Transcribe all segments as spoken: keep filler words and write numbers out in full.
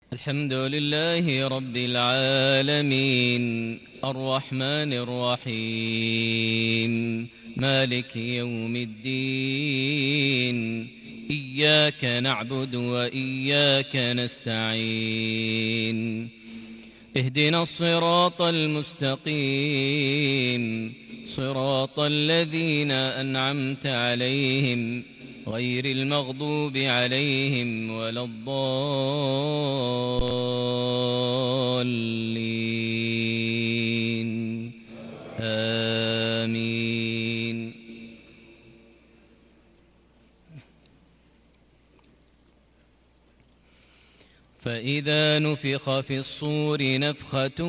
الحمد لله رب العالمين الرحمن الرحيم مالك يوم الدين إياك نعبد وإياك نستعين اهدنا الصراط المستقيم صراط الذين أنعمت عليهم غير المغضوب عليهم ولا الضالين آمين. فإذا نفخ في الصور نفخة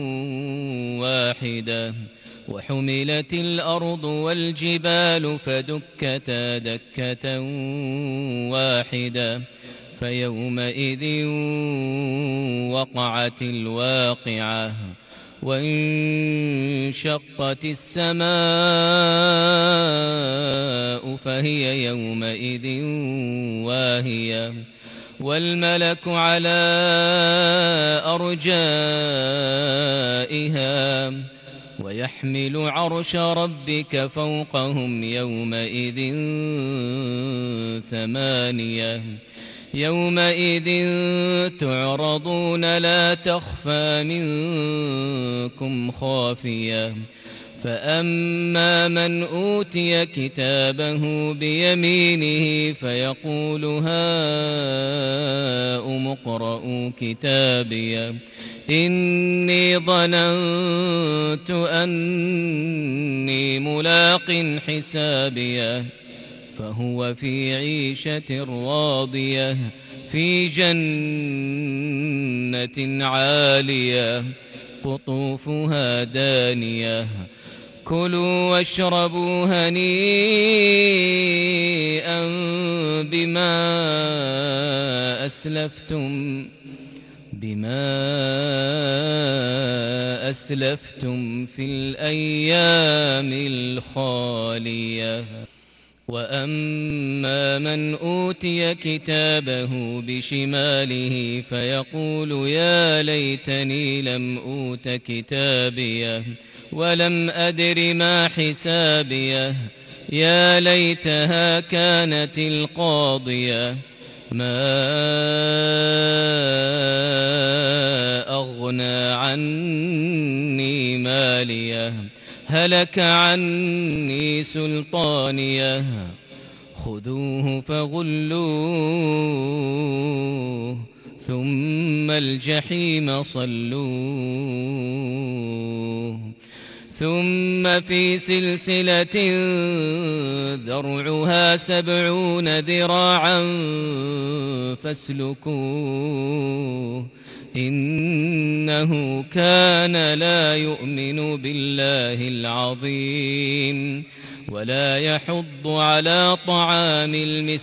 واحدة وحملت الأرض والجبال فدكتا دكة واحدة فيومئذ وقعت الواقعة وانشقت السماء فهي يومئذ واهية والملك على أرجائها ويحمل عرش ربك فوقهم يومئذ ثمانية يومئذ تعرضون لا تخفى منكم خافية فأما من أوتي كتابه بيمينه فيقول هاؤم اقرءوا كتابيه إني ظننت أني ملاق حسابيه فهو في عيشة راضية في جنة عالية قطوفها دانية كلوا واشربوا هنيئا بما أسلفتم بما أسلفتم في الأيام الخالية وأما من أوتي كتابه بشماله فيقول يا ليتني لم أوت كتابيه ولم أدر ما حسابيه يا ليتها كانت القاضية ما أغنى عني ماليه هلك عني سلطانيه خذوه فغلوه ثم الجحيم صلوه ثم في سلسلة ذرعها سبعون ذراعا فاسلكوه إنه كان لا يؤمن بالله العظيم ولا يحض على طعام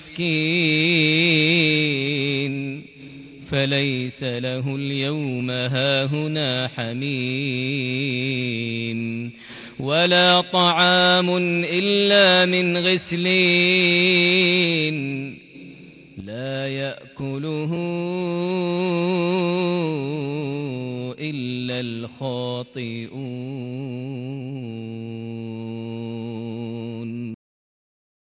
المسكين فليس له اليوم هاهنا حميم ولا طعام إلا من غسلين لا يأكله إلا الخاطئون.